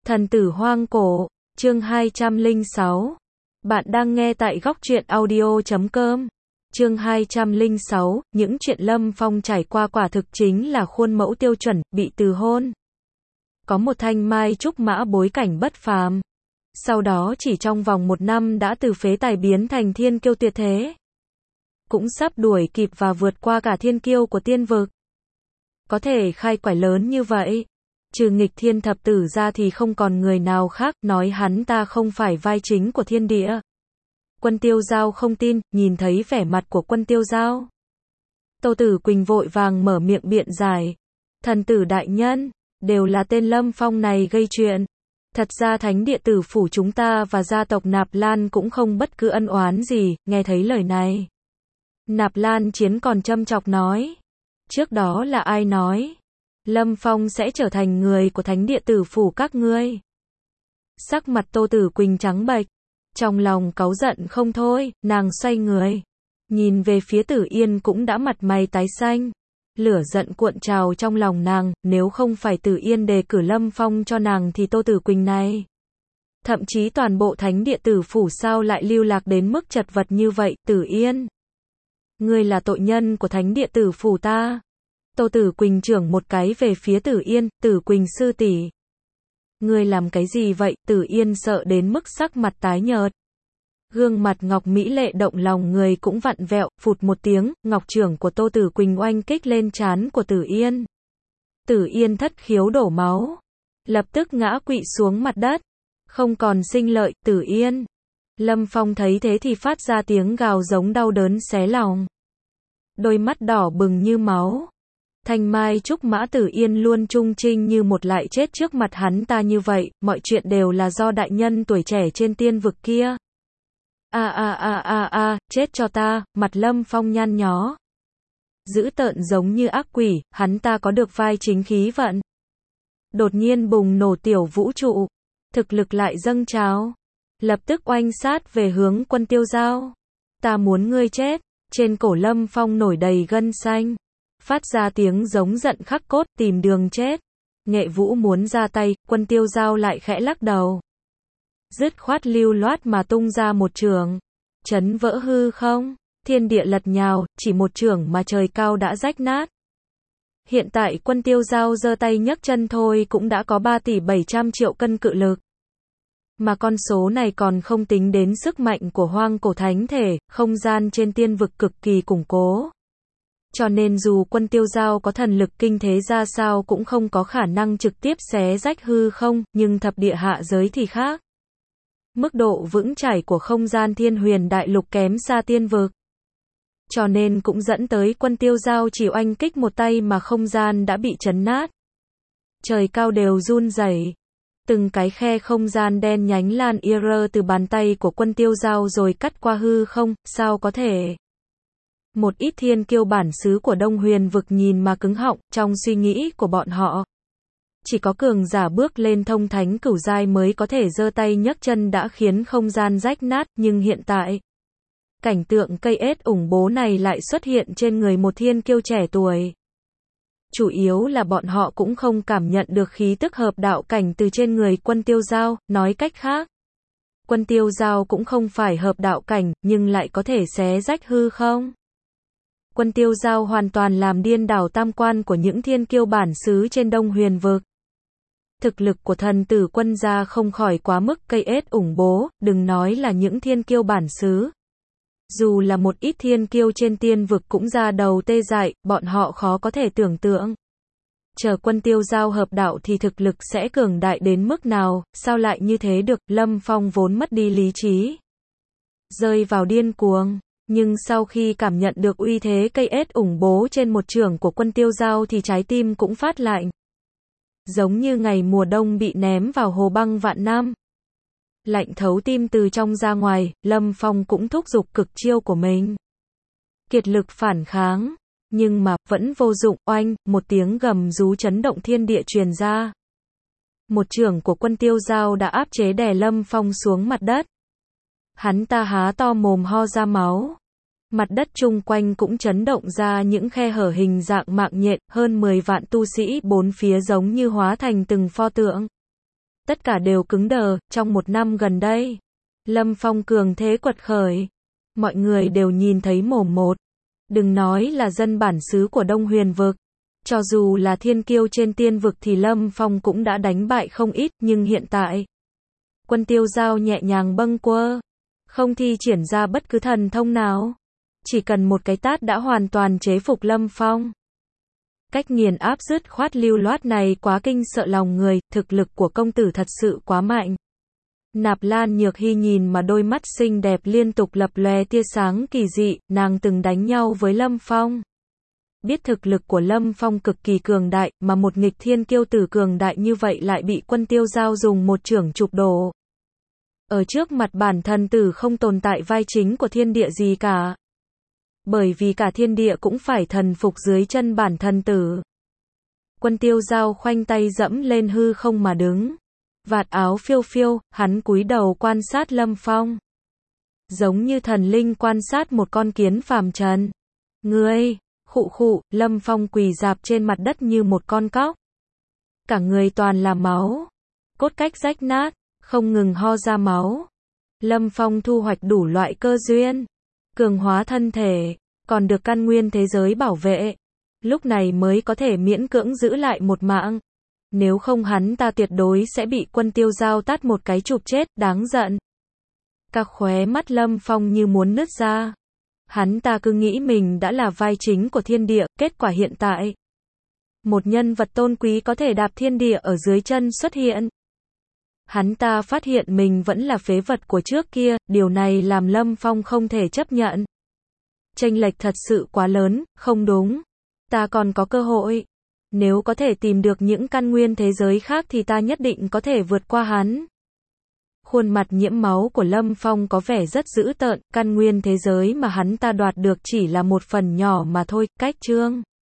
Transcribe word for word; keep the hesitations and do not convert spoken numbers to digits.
Thần tử hoang cổ, chương hai trăm lẻ sáu. Bạn đang nghe tại góc truyện audio chấm com. Chương hai trăm lẻ sáu, những chuyện Lâm Phong trải qua quả thực chính là khuôn mẫu tiêu chuẩn, bị từ hôn. Có một thanh mai trúc mã bối cảnh bất phàm. Sau đó chỉ trong vòng một năm đã từ phế tài biến thành thiên kiêu tuyệt thế. Cũng sắp đuổi kịp và vượt qua cả thiên kiêu của tiên vực. Có thể khai quải lớn như vậy. Trừ nghịch thiên thập tử ra thì không còn người nào khác nói hắn ta không phải vai chính của thiên địa. Quân Tiêu Giao không tin, nhìn thấy vẻ mặt của Quân Tiêu Giao. Tô Tử Quỳnh vội vàng mở miệng biện giải. Thần tử đại nhân, đều là tên Lâm Phong này gây chuyện. Thật ra thánh địa tử phủ chúng ta và gia tộc Nạp Lan cũng không bất cứ ân oán gì, nghe thấy lời này. Nạp Lan Chiến còn châm chọc nói. Trước đó là ai nói? Lâm Phong sẽ trở thành người của thánh địa tử phủ các ngươi. Sắc mặt Tô Tử Quỳnh trắng bệch, trong lòng cáu giận không thôi, nàng xoay người, nhìn về phía Tử Yên cũng đã mặt mày tái xanh. Lửa giận cuộn trào trong lòng nàng, nếu không phải Tử Yên đề cử Lâm Phong cho nàng thì Tô Tử Quỳnh này. Thậm chí toàn bộ thánh địa tử phủ sao lại lưu lạc đến mức chật vật như vậy, Tử Yên. Ngươi là tội nhân của thánh địa tử phủ ta. Tô Tử Quỳnh trưởng một cái về phía Tử Yên, Tử Quỳnh sư tỷ. Ngươi làm cái gì vậy? Tử Yên sợ đến mức sắc mặt tái nhợt. Gương mặt ngọc mỹ lệ động lòng người cũng vặn vẹo, phụt một tiếng, ngọc trưởng của Tô Tử Quỳnh oanh kích lên trán của Tử Yên. Tử Yên thất khiếu đổ máu, lập tức ngã quỵ xuống mặt đất, không còn sinh lợi. Tử Yên. Lâm Phong thấy thế thì phát ra tiếng gào giống đau đớn xé lòng. Đôi mắt đỏ bừng như máu. Thanh mai trúc mã Tử Yên luôn trung trinh như một lại chết trước mặt hắn ta như vậy, mọi chuyện đều là do đại nhân tuổi trẻ trên tiên vực kia. A a a a a, chết cho ta, mặt Lâm Phong nhăn nhó. Dữ tợn giống như ác quỷ, hắn ta có được vai chính khí vận. Đột nhiên bùng nổ tiểu vũ trụ, thực lực lại dâng trào, lập tức oanh sát về hướng Quân Tiêu Giao. Ta muốn ngươi chết, trên cổ Lâm Phong nổi đầy gân xanh. Phát ra tiếng giống giận khắc cốt, tìm đường chết. Nghệ Vũ muốn ra tay, Quân Tiêu Giao lại khẽ lắc đầu. Dứt khoát lưu loát mà tung ra một chưởng, chấn vỡ hư không, thiên địa lật nhào, chỉ một chưởng mà trời cao đã rách nát. Hiện tại Quân Tiêu Giao giơ tay nhấc chân thôi cũng đã có ba tỷ bảy trăm triệu cân cự lực. Mà con số này còn không tính đến sức mạnh của hoang cổ thánh thể, không gian trên tiên vực cực kỳ củng cố. Cho nên dù Quân Tiêu Giao có thần lực kinh thế ra sao cũng không có khả năng trực tiếp xé rách hư không, nhưng thập địa hạ giới thì khác. Mức độ vững chãi của không gian thiên huyền đại lục kém xa tiên vực. Cho nên cũng dẫn tới Quân Tiêu Giao chỉ oanh kích một tay mà không gian đã bị chấn nát. Trời cao đều run rẩy. Từng cái khe không gian đen nhánh lan ia từ bàn tay của Quân Tiêu Giao rồi cắt qua hư không, sao có thể? Một ít thiên kiêu bản xứ của Đông Huyền vực nhìn mà cứng họng, trong suy nghĩ của bọn họ. Chỉ có cường giả bước lên thông thánh cửu giai mới có thể giơ tay nhấc chân đã khiến không gian rách nát, nhưng hiện tại, cảnh tượng cây ết ủng bố này lại xuất hiện trên người một thiên kiêu trẻ tuổi. Chủ yếu là bọn họ cũng không cảm nhận được khí tức hợp đạo cảnh từ trên người Quân Tiêu Giao, nói cách khác. Quân Tiêu Giao cũng không phải hợp đạo cảnh, nhưng lại có thể xé rách hư không. Quân Tiêu Giao hoàn toàn làm điên đảo tam quan của những thiên kiêu bản xứ trên Đông Huyền vực. Thực lực của thần tử Quân gia không khỏi quá mức cây ết ủng bố, đừng nói là những thiên kiêu bản xứ. Dù là một ít thiên kiêu trên tiên vực cũng ra đầu tê dại, bọn họ khó có thể tưởng tượng. Chờ Quân Tiêu Giao hợp đạo thì thực lực sẽ cường đại đến mức nào, sao lại như thế được? Lâm Phong vốn mất đi lý trí, rơi vào điên cuồng. Nhưng sau khi cảm nhận được uy thế cây ết ủng bố trên một chưởng của Quân Tiêu Giao thì trái tim cũng phát lạnh. Giống như ngày mùa đông bị ném vào hồ băng vạn năm. Lạnh thấu tim từ trong ra ngoài, Lâm Phong cũng thúc giục cực chiêu của mình. Kiệt lực phản kháng, nhưng mà vẫn vô dụng, oanh, một tiếng gầm rú chấn động thiên địa truyền ra. Một chưởng của Quân Tiêu Giao đã áp chế đè Lâm Phong xuống mặt đất. Hắn ta há to mồm ho ra máu. Mặt đất chung quanh cũng chấn động ra những khe hở hình dạng mạng nhện, hơn mười vạn tu sĩ bốn phía giống như hóa thành từng pho tượng. tất cả đều cứng đờ, trong một năm gần đây. Lâm Phong cường thế quật khởi. Mọi người đều nhìn thấy mồm một. Đừng nói là dân bản xứ của Đông Huyền vực. Cho dù là thiên kiêu trên tiên vực thì Lâm Phong cũng đã đánh bại không ít, nhưng hiện tại, Quân Tiêu Giao nhẹ nhàng bâng quơ, không thi triển ra bất cứ thần thông nào. Chỉ cần một cái tát đã hoàn toàn chế phục Lâm Phong. Cách nghiền áp dứt khoát lưu loát này quá kinh sợ lòng người, thực lực của công tử thật sự quá mạnh. Nạp Lan Nhược Hy nhìn mà đôi mắt xinh đẹp liên tục lập lòe tia sáng kỳ dị, nàng từng đánh nhau với Lâm Phong. Biết thực lực của Lâm Phong cực kỳ cường đại, mà một nghịch thiên kiêu tử cường đại như vậy lại bị Quân Tiêu Giao dùng một chưởng chụp đổ. Ở trước mặt bản thần tử không tồn tại vai chính của thiên địa gì cả. Bởi vì cả thiên địa cũng phải thần phục dưới chân bản thần tử. Quân Tiêu Giao khoanh tay dẫm lên hư không mà đứng. Vạt áo phiêu phiêu, hắn cúi đầu quan sát Lâm Phong. Giống như thần linh quan sát một con kiến phàm trần. Ngươi, khụ khụ, Lâm Phong quỳ rạp trên mặt đất như một con cóc. Cả người toàn là máu. Cốt cách rách nát, không ngừng ho ra máu. Lâm Phong thu hoạch đủ loại cơ duyên. Cường hóa thân thể, còn được căn nguyên thế giới bảo vệ. Lúc này mới có thể miễn cưỡng giữ lại một mạng. Nếu không hắn ta tuyệt đối sẽ bị Quân Tiêu Giao tát một cái chụp chết, đáng giận. Các khóe mắt Lâm Phong như muốn nứt ra. Hắn ta cứ nghĩ mình đã là vai chính của thiên địa, kết quả hiện tại. Một nhân vật tôn quý có thể đạp thiên địa ở dưới chân xuất hiện. Hắn ta phát hiện mình vẫn là phế vật của trước kia, điều này làm Lâm Phong không thể chấp nhận. Chênh lệch thật sự quá lớn, không đúng. Ta còn có cơ hội. Nếu có thể tìm được những căn nguyên thế giới khác thì ta nhất định có thể vượt qua hắn. Khuôn mặt nhiễm máu của Lâm Phong có vẻ rất dữ tợn, căn nguyên thế giới mà hắn ta đoạt được chỉ là một phần nhỏ mà thôi, cách chương.